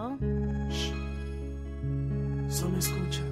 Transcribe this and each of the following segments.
Hello. Shh. Solo escucha.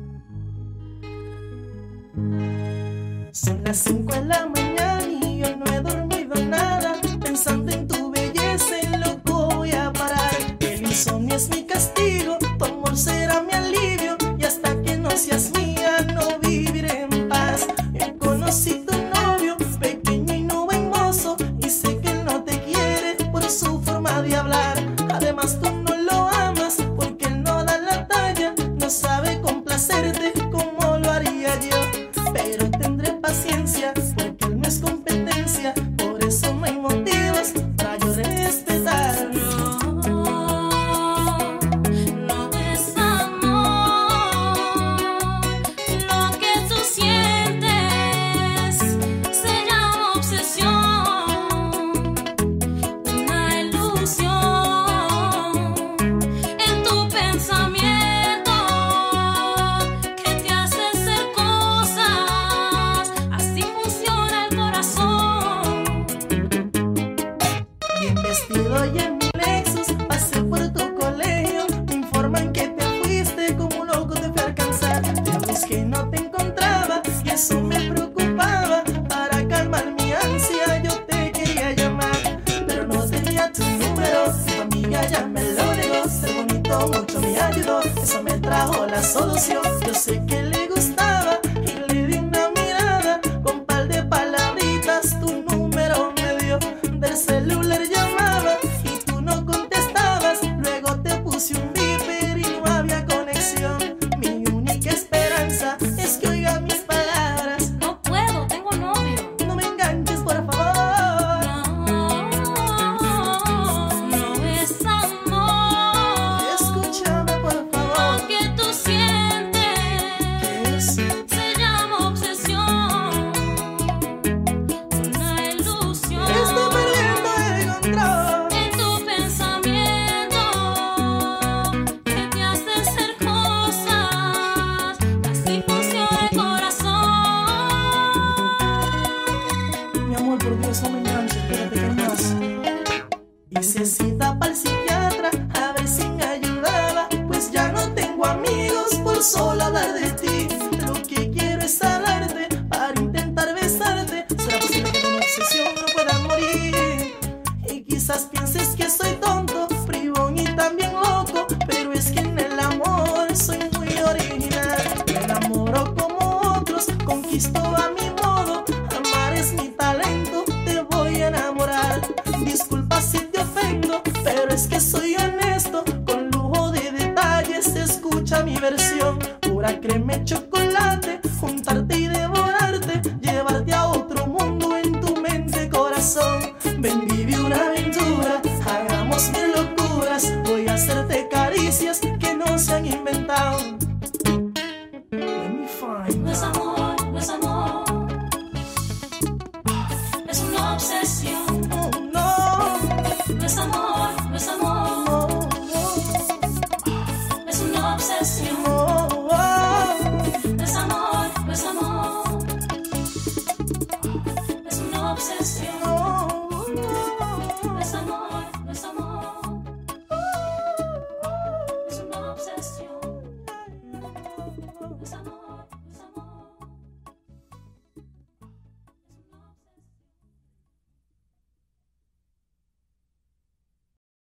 Son las 5 de la mañana y yo no he dormido nada. Pensando en tu belleza, en loco voy a parar. El insomnio es mi castigo, tu amor será mi alivio. Y hasta que no seas mía, no viviré en paz. Yo conocí tu novio, pequeño y no buen mozo, y sé que él no te quiere por su forma de hablar. Además tú no lo amas porque él no da la talla. No sabe complacerte como lo haría yo. Pero tendré paciencia porque él no es competencia. Por eso no hay motivos para yo respetar. No es amor. Lo que tú sientes se llama obsesión, una ilusión en tu pensamiento que te hace hacer cosas. Así funciona el corazón. Bien vestido y en mi Lexus pasé por tu colegio. Me informan que te fuiste como un loco, te fui a alcanzar. Te busqué y no te encontraba y eso me preocupaba. Para calmar mi ansia yo te quería llamar, pero no tenía tu número. Tu amiga ya me lo negó. Ser bonito mucho me ayudó, eso me trajo la solución. Yo sé que le gustaba y le di una mirada. Con par de palabritas tu número me dio. Del celular llamaba y tú no contestabas. Luego te puse un beeper y no había conexión. Mi única esperanza es que oiga mis palabras. No puedo, tengo novio. No me enganches, por favor. No es amor. Escúchame, por favor. Lo que tú sientes ¿Qué es? se llama obsesión, una ilusión Estoy perdiendo el control. en tu pensamiento que te hace hacer cosas. Así funciona el corazón. Mi amor, por Dios, no me enganches. Espérate, ¿qué más? Hice cita para el psiquiatra a ver si me ayudaba, pues ya no tengo amigos por solo hablar de ti. Lo que quiero es hablarte para intentar besarte. ¿Será posible que de una obsesión no pueda morir? Y quizás pienses que soy tonto, bribón y también loco, pero es que en el amor soy muy original. Me enamoro como otros, conquisto a mi modo. Amar es mi talento, te voy a enamorar. Disculpa si te ofendo, pero es que soy honesto. Con lujo de detalles, escucha mi versión. Pura crema y chocolate, juntarte y devorarte, llevarte a otro mundo en tu mente, corazón. Ven, vive una aventura, hagamos mil locuras. Voy a hacerte caricias que no se han inventado. Let me find No es out. amor, no es amor. Es una obsesión. Oh, no, No es amor, no es amor. no, Es una obsesión. no, no. No es amor, no es amor. Es una obsesión. No es amor, no es amor. Es una obsesión.